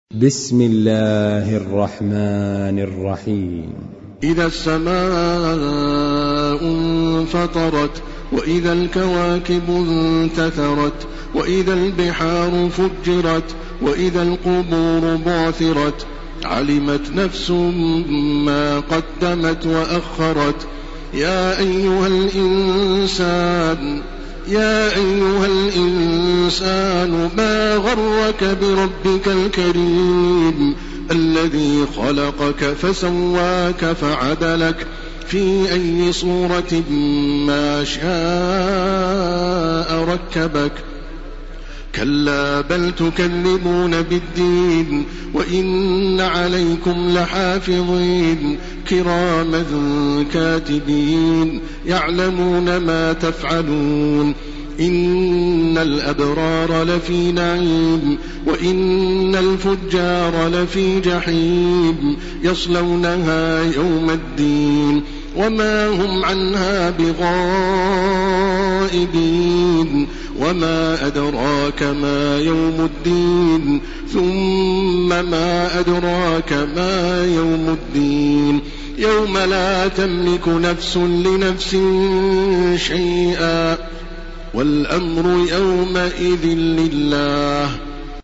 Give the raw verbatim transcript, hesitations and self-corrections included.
بسم الله الرحمن الرحيم. إذا السماء انفطرت وإذا الكواكب انتثرت وإذا البحار فجرت وإذا القبور بعثرت علمت نفس ما قدمت وأخرت يا أيها الإنسان يا أيها الإنسان ما غرك بربك الكريم الذي خلقك فسواك فعدلك في أي صورة ما شاء ركبك كلا بل تكذبون بالدين وإن عليكم لحافظين كراما كاتبين يعلمون ما تفعلون إن الأبرار لفي نعيم وإن الفجار لفي جحيم يصلونها يوم الدين وما هم عنها بغائبين وما أدراك ما يوم الدين ثم ما أدراك ما يوم الدين يوم لا تملك نفس لنفس شيئا والأمر يومئذ لله